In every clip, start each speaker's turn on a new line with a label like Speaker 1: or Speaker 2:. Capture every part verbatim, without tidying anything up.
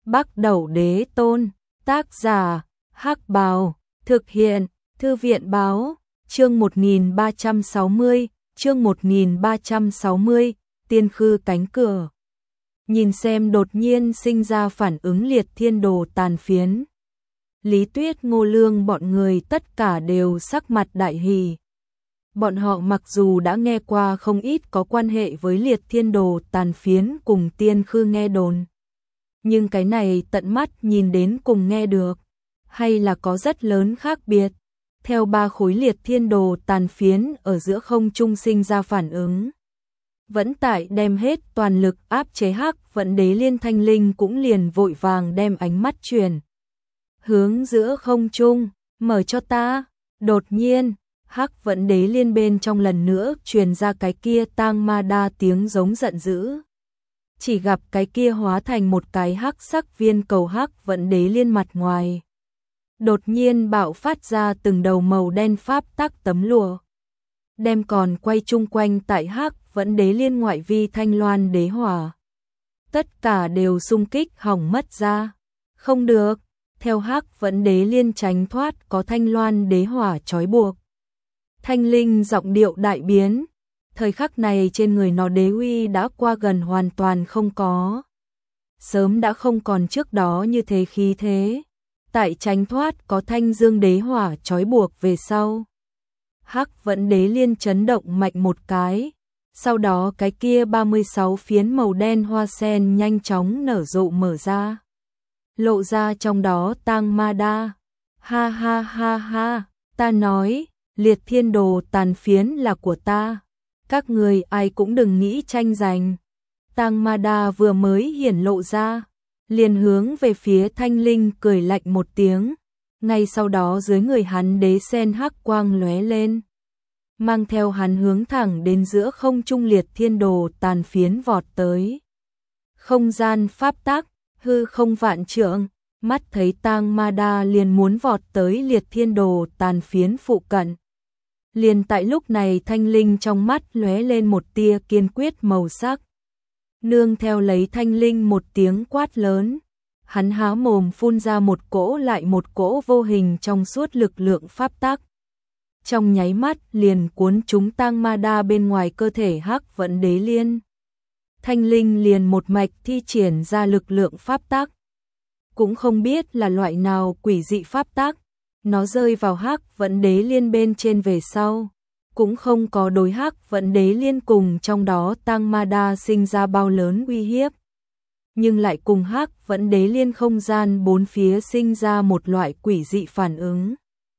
Speaker 1: Bắc Đẩu Đế Tôn, tác giả, Hắc Bào, thực hiện, Thư viện Báo, chương một nghìn ba trăm sáu mươi, chương một nghìn ba trăm sáu mươi, Tiên Khư Cánh Cửa. Nhìn xem đột nhiên sinh ra phản ứng liệt thiên đồ tàn phiến. Lý Tuyết, Ngô Lương bọn người tất cả đều sắc mặt đại hỉ. Bọn họ mặc dù đã nghe qua không ít có quan hệ với liệt thiên đồ tàn phiến cùng tiên khư nghe đồn. Nhưng cái này tận mắt nhìn đến cùng nghe được, hay là có rất lớn khác biệt. Theo ba khối liệt thiên đồ tàn phiến ở giữa không trung sinh ra phản ứng. Vẫn tại đem hết toàn lực áp chế Hắc Vẫn Đế Liên, Thanh Linh cũng liền vội vàng đem ánh mắt chuyển hướng giữa không trung, mở cho ta. Đột nhiên, Hắc Vẫn Đế Liên bên trong lần nữa truyền ra cái kia tang ma đa tiếng giống giận dữ. Chỉ gặp cái kia hóa thành một cái hắc sắc viên cầu Hắc Vẫn Đế Liên mặt ngoài. Đột nhiên bạo phát ra từng đầu màu đen pháp tắc tấm lụa. Đem còn quay chung quanh tại Hắc Vẫn Đế Liên ngoại vi thanh loan đế hỏa. Tất cả đều xung kích hỏng mất ra. Không được, theo Hắc Vẫn Đế Liên tránh thoát có thanh loan đế hỏa trói buộc. Thanh Linh giọng điệu đại biến. Thời khắc này trên người nó đế uy đã qua gần hoàn toàn không có. Sớm đã không còn trước đó như thế khí thế. Tại tránh thoát có thanh dương đế hỏa trói buộc về sau. Hắc Vẫn Đế Liên chấn động mạnh một cái. Sau đó cái kia ba mươi sáu phiến màu đen hoa sen nhanh chóng nở rộ mở ra. Lộ ra trong đó tang ma đa. Ha ha ha ha, ta nói, liệt thiên đồ tàn phiến là của ta. Các người ai cũng đừng nghĩ tranh giành. Tang ma đa vừa mới hiển lộ ra. Liền hướng về phía Thanh Linh cười lạnh một tiếng. Ngay sau đó dưới người hắn đế sen hắc quang lóe lên. Mang theo hắn hướng thẳng đến giữa không trung liệt thiên đồ tàn phiến vọt tới. Không gian pháp tắc, hư không vạn trượng, mắt thấy tang ma đa liền muốn vọt tới liệt thiên đồ tàn phiến phụ cận. Liền tại lúc này Thanh Linh trong mắt lóe lên một tia kiên quyết màu sắc. Nương theo lấy Thanh Linh một tiếng quát lớn, hắn há mồm phun ra một cỗ lại một cỗ vô hình trong suốt lực lượng pháp tắc. Trong nháy mắt liền cuốn chúng tang ma đa bên ngoài cơ thể Hắc Vẫn Đế Liên. Thanh Linh liền một mạch thi triển ra lực lượng pháp tắc. Cũng không biết là loại nào quỷ dị pháp tắc, nó rơi vào Hắc Vẫn Đế Liên bên trên về sau. Cũng không có đối Hắc Vẫn Đế Liên cùng trong đó tang ma đa sinh ra bao lớn uy hiếp. Nhưng lại cùng Hắc Vẫn Đế Liên không gian bốn phía sinh ra một loại quỷ dị phản ứng.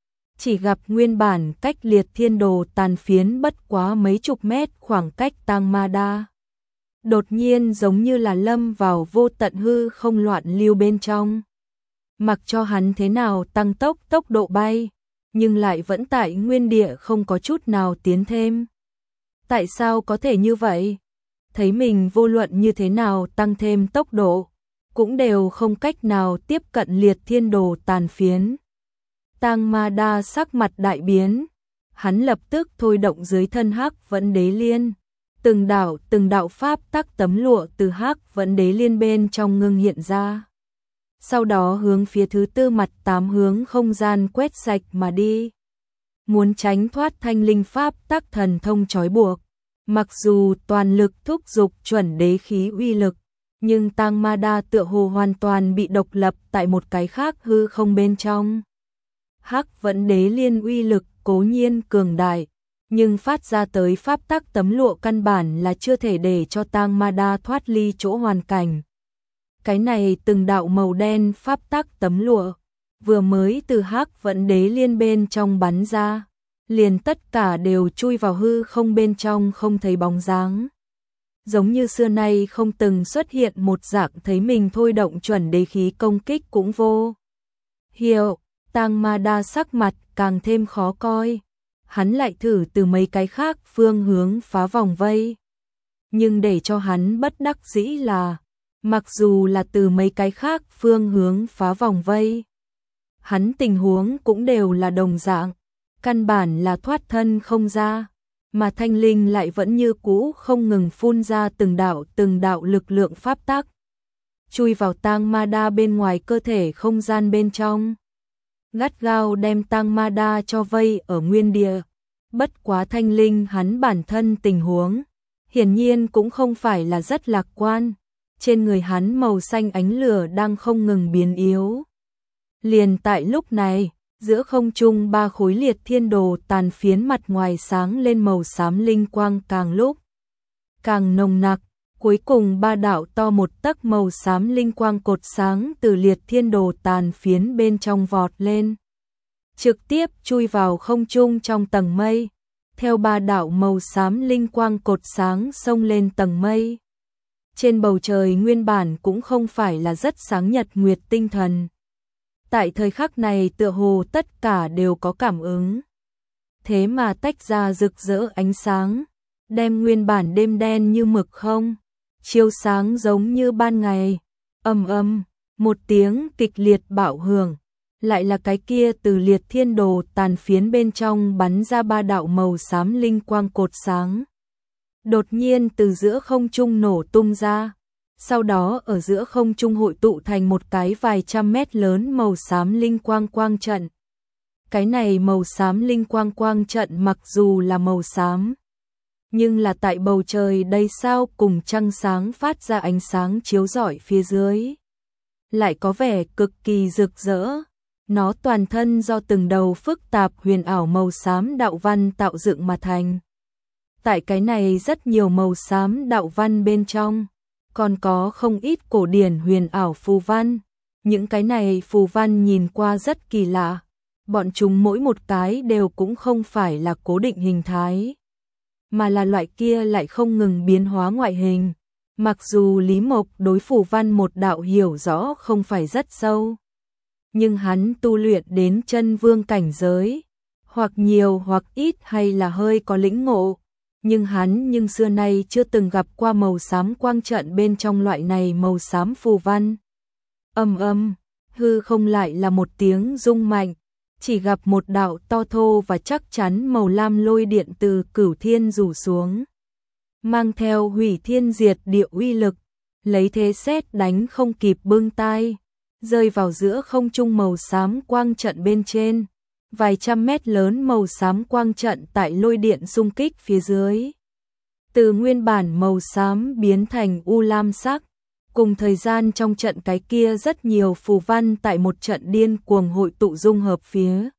Speaker 1: Chỉ gặp nguyên bản cách liệt thiên đồ tàn phiến bất quá mấy chục mét khoảng cách tang ma đa. Đột nhiên giống như là lâm vào vô tận hư không loạn lưu bên trong. Mặc cho hắn thế nào tăng tốc tốc độ bay, nhưng lại vẫn tại nguyên địa không có chút nào tiến thêm. Tại sao có thể như vậy? Thấy mình vô luận như thế nào tăng thêm tốc độ, cũng đều không cách nào tiếp cận liệt thiên đồ tàn phiến. Tang ma đa sắc mặt đại biến, hắn lập tức thôi động dưới thân Hắc Vẫn Đế Liên. Từng đạo từng đạo pháp tắc tấm lụa từ Hắc Vẫn Đế Liên bên trong ngưng hiện ra. Sau đó hướng phía thứ tư mặt tám hướng không gian quét sạch mà đi. Muốn tránh thoát Thanh Linh pháp tắc thần thông trói buộc. Mặc dù toàn lực thúc dục chuẩn đế khí uy lực, nhưng tang ma đa tựa hồ hoàn toàn bị độc lập tại một cái khác hư không bên trong. Hắc Vẫn Đế Liên uy lực cố nhiên cường đại, nhưng phát ra tới pháp tắc tấm lụa căn bản là chưa thể để cho tang ma đa thoát ly chỗ hoàn cảnh. Cái này từng đạo màu đen pháp tắc tấm lụa, vừa mới từ Hắc Vẫn Đế Liên bên trong bắn ra, liền tất cả đều chui vào hư không bên trong không thấy bóng dáng. Giống như xưa nay không từng xuất hiện một dạng thấy mình thôi động chuẩn đế khí công kích cũng vô hiệu. Tang ma đa sắc mặt càng thêm khó coi. Hắn lại thử từ mấy cái khác phương hướng phá vòng vây. Nhưng để cho hắn bất đắc dĩ là, mặc dù là từ mấy cái khác phương hướng phá vòng vây, hắn tình huống cũng đều là đồng dạng, căn bản là thoát thân không ra, mà Thanh Linh lại vẫn như cũ không ngừng phun ra từng đạo từng đạo lực lượng pháp tắc. chui vào tang ma đa bên ngoài cơ thể không gian bên trong. Gắt gao đem tang ma đa cho vây ở nguyên địa. Bất quá Thanh Linh hắn bản thân tình huống, hiển nhiên cũng không phải là rất lạc quan. Trên người hắn màu xanh ánh lửa đang không ngừng biến yếu. Liền tại lúc này, giữa không trung ba khối liệt thiên đồ tàn phiến mặt ngoài sáng lên màu xám linh quang càng lúc càng nồng nặc, cuối cùng ba đạo to một tấc màu xám linh quang cột sáng từ liệt thiên đồ tàn phiến bên trong vọt lên, trực tiếp chui vào không trung trong tầng mây, theo ba đạo màu xám linh quang cột sáng xông lên tầng mây. Trên bầu trời nguyên bản cũng không phải là rất sáng nhật nguyệt tinh thần. Tại thời khắc này tựa hồ tất cả đều có cảm ứng. Thế mà tách ra rực rỡ ánh sáng, đem nguyên bản đêm đen như mực không, chiếu sáng giống như ban ngày. Ầm ầm, một tiếng kịch liệt bạo hưởng, lại là cái kia từ liệt thiên đồ tàn phiến bên trong bắn ra ba đạo màu xám linh quang cột sáng. Đột nhiên từ giữa không trung nổ tung ra, sau đó ở giữa không trung hội tụ thành một cái vài trăm mét lớn màu xám linh quang quang trận. Cái này màu xám linh quang quang trận mặc dù là màu xám, nhưng là tại bầu trời đầy sao cùng trăng sáng phát ra ánh sáng chiếu rọi phía dưới, lại có vẻ cực kỳ rực rỡ. Nó toàn thân do từng đầu phức tạp huyền ảo màu xám đạo văn tạo dựng mà thành. Tại cái này rất nhiều màu xám đạo văn bên trong, còn có không ít cổ điển huyền ảo phù văn. Những cái này phù văn nhìn qua rất kỳ lạ, bọn chúng mỗi một cái đều cũng không phải là cố định hình thái, mà là loại kia lại không ngừng biến hóa ngoại hình. Mặc dù Lý Mộc đối phù văn một đạo hiểu rõ không phải rất sâu, nhưng hắn tu luyện đến chân vương cảnh giới, hoặc nhiều hoặc ít hay là hơi có lĩnh ngộ, nhưng hắn nhưng xưa nay chưa từng gặp qua màu xám quang trận bên trong loại này màu xám phù văn. Ầm ầm, hư không lại là một tiếng rung mạnh, chỉ gặp một đạo to thô và chắc chắn màu lam lôi điện từ cửu thiên rủ xuống, mang theo hủy thiên diệt địa uy lực, lấy thế sét đánh không kịp bưng tai, rơi vào giữa không trung màu xám quang trận bên trên. Vài trăm mét lớn màu xám quang trận tại lôi điện xung kích phía dưới, từ nguyên bản màu xám biến thành u lam sắc. Cùng thời gian trong trận cái kia rất nhiều phù văn tại một trận điên cuồng hội tụ dung hợp phía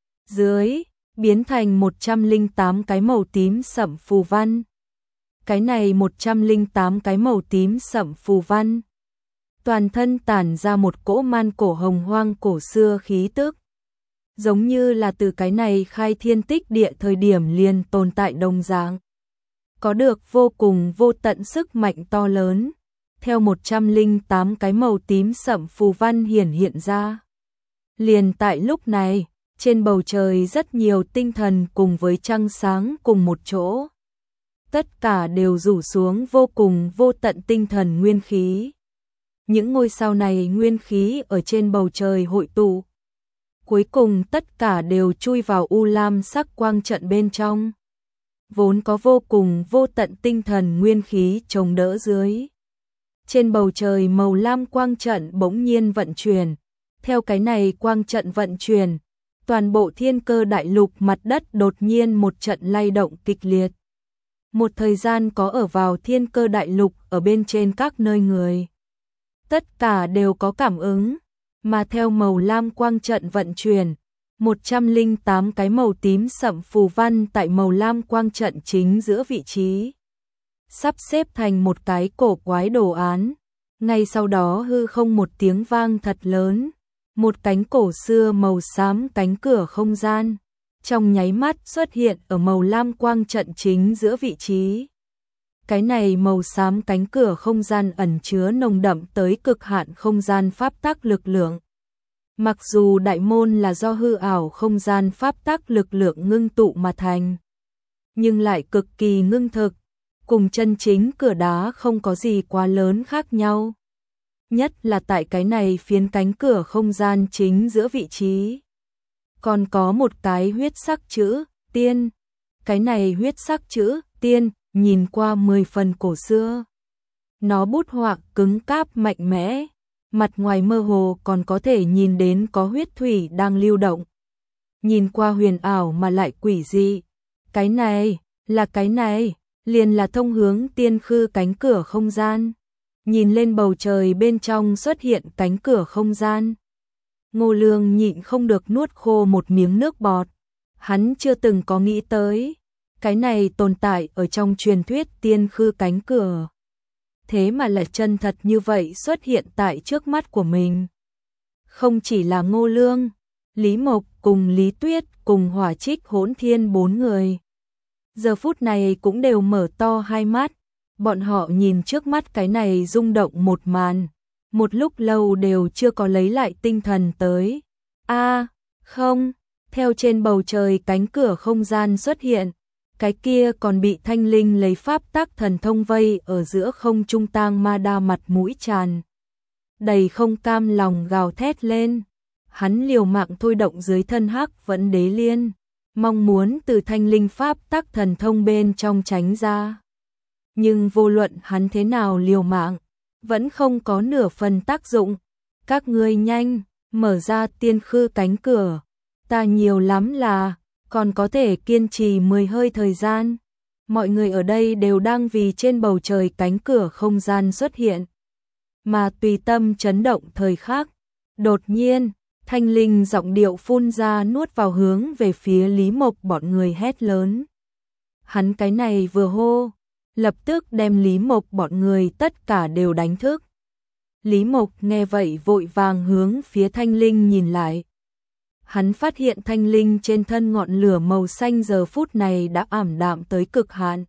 Speaker 1: dưới, biến thành một trăm lẻ tám cái màu tím sẫm phù văn. Cái này một trăm lẻ tám cái màu tím sẫm phù văn, toàn thân tản ra một cỗ man cổ hồng hoang cổ xưa khí tức, giống như là từ cái này khai thiên tích địa thời điểm liền tồn tại đồng dạng, có được vô cùng vô tận sức mạnh to lớn. Theo một trăm lẻ tám cái màu tím sẫm phù văn hiển hiện ra, liền tại lúc này, trên bầu trời rất nhiều tinh thần cùng với trăng sáng cùng một chỗ, tất cả đều rủ xuống vô cùng vô tận tinh thần nguyên khí. Những ngôi sao này nguyên khí ở trên bầu trời hội tụ, cuối cùng tất cả đều chui vào u lam sắc quang trận bên trong, vốn có vô cùng vô tận tinh thần nguyên khí chống đỡ dưới. Trên bầu trời màu lam quang trận bỗng nhiên vận chuyển, theo cái này quang trận vận chuyển, toàn bộ thiên cơ đại lục mặt đất đột nhiên một trận lay động kịch liệt. Một thời gian có ở vào thiên cơ đại lục ở bên trên các nơi người, tất cả đều có cảm ứng, mà theo màu lam quang trận vận chuyển, một trăm lẻ tám cái màu tím sẫm phù văn tại màu lam quang trận chính giữa vị trí, sắp xếp thành một cái cổ quái đồ án. Ngay sau đó hư không một tiếng vang thật lớn, một cánh cổ xưa màu xám cánh cửa không gian, trong nháy mắt xuất hiện ở màu lam quang trận chính giữa vị trí. Cái này màu xám cánh cửa không gian ẩn chứa nồng đậm tới cực hạn không gian pháp tắc lực lượng. Mặc dù đại môn là do hư ảo không gian pháp tắc lực lượng ngưng tụ mà thành, nhưng lại cực kỳ ngưng thực, cùng chân chính cửa đá không có gì quá lớn khác nhau. Nhất là tại cái này phiến cánh cửa không gian chính giữa vị trí, còn có một cái huyết sắc chữ tiên. Cái này huyết sắc chữ tiên nhìn qua mười phần cổ xưa, Nó bút họa cứng cáp mạnh mẽ, mặt ngoài mơ hồ còn có thể nhìn đến có huyết thủy đang lưu động. Nhìn qua huyền ảo mà lại quỷ dị. Cái này, là cái này, liền là thông hướng tiên khư cánh cửa không gian. Nhìn lên bầu trời bên trong xuất hiện cánh cửa không gian. Ngô Lương nhịn không được nuốt khô một miếng nước bọt. Hắn chưa từng có nghĩ tới, cái này tồn tại ở trong truyền thuyết tiên khư cánh cửa. Thế mà là chân thật như vậy xuất hiện tại trước mắt của mình. Không chỉ là Ngô Lương, Lý Mộc cùng Lý Tuyết cùng Hỏa Trích Hỗn Thiên bốn người. Giờ phút này cũng đều mở to hai mắt, bọn họ nhìn trước mắt cái này rung động một màn, một lúc lâu đều chưa có lấy lại tinh thần tới. A, không, theo trên bầu trời cánh cửa không gian xuất hiện, cái kia còn bị Thanh Linh lấy pháp tắc thần thông vây ở giữa không trung tang ma đa mặt mũi tràn đầy không cam lòng gào thét lên. Hắn liều mạng thôi động dưới thân Hắc Vẫn Đế Liên, mong muốn từ Thanh Linh pháp tắc thần thông bên trong tránh ra. Nhưng vô luận hắn thế nào liều mạng, vẫn không có nửa phần tác dụng. Các ngươi nhanh, mở ra tiên khư cánh cửa, ta nhiều lắm là còn có thể kiên trì mười hơi thời gian. Mọi người ở đây đều đang vì trên bầu trời cánh cửa không gian xuất hiện mà tùy tâm chấn động thời khắc. Đột nhiên, Thanh Linh giọng điệu phun ra nuốt vào hướng về phía Lý Mộc bọn người hét lớn. Hắn cái này vừa hô, lập tức đem Lý Mộc bọn người tất cả đều đánh thức. Lý Mộc nghe vậy vội vàng hướng phía Thanh Linh nhìn lại. Hắn phát hiện Thanh Linh trên thân ngọn lửa màu xanh giờ phút này đã ảm đạm tới cực hạn.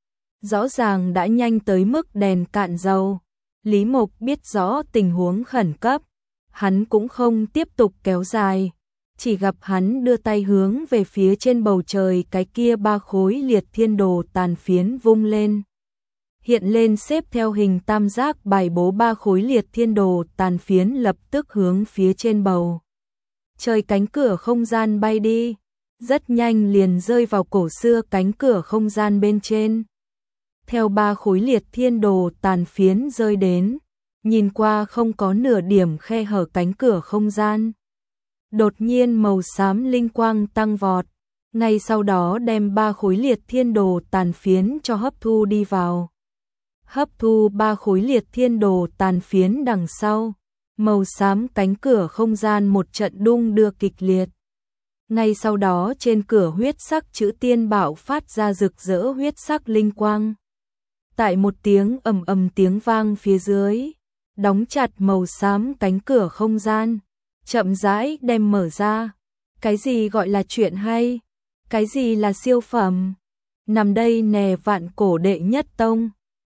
Speaker 1: Rõ ràng đã nhanh tới mức đèn cạn dầu. Lý Mộc biết rõ tình huống khẩn cấp, hắn cũng không tiếp tục kéo dài, chỉ gặp hắn đưa tay hướng về phía trên bầu trời cái kia ba khối liệt thiên đồ tàn phiến vung lên. Hiện lên xếp theo hình tam giác bài bố ba khối liệt thiên đồ tàn phiến lập tức hướng phía trên bầu trời cánh cửa không gian bay đi, rất nhanh liền rơi vào cổ xưa cánh cửa không gian bên trên. Theo ba khối liệt thiên đồ tàn phiến rơi đến, nhìn qua không có nửa điểm khe hở cánh cửa không gian. Đột nhiên màu xám linh quang tăng vọt, ngay sau đó đem ba khối liệt thiên đồ tàn phiến cho hấp thu đi vào. Hấp thu ba khối liệt thiên đồ tàn phiến đằng sau, màu xám cánh cửa không gian một trận đung đưa kịch liệt. Ngay sau đó trên cửa huyết sắc chữ tiên bảo phát ra rực rỡ huyết sắc linh quang. Tại một tiếng ầm ầm tiếng vang phía dưới, đóng chặt màu xám cánh cửa không gian, chậm rãi đem mở ra. Cái gì gọi là chuyện hay? Cái gì là siêu phẩm? Nằm đây nè vạn cổ đệ nhất tông,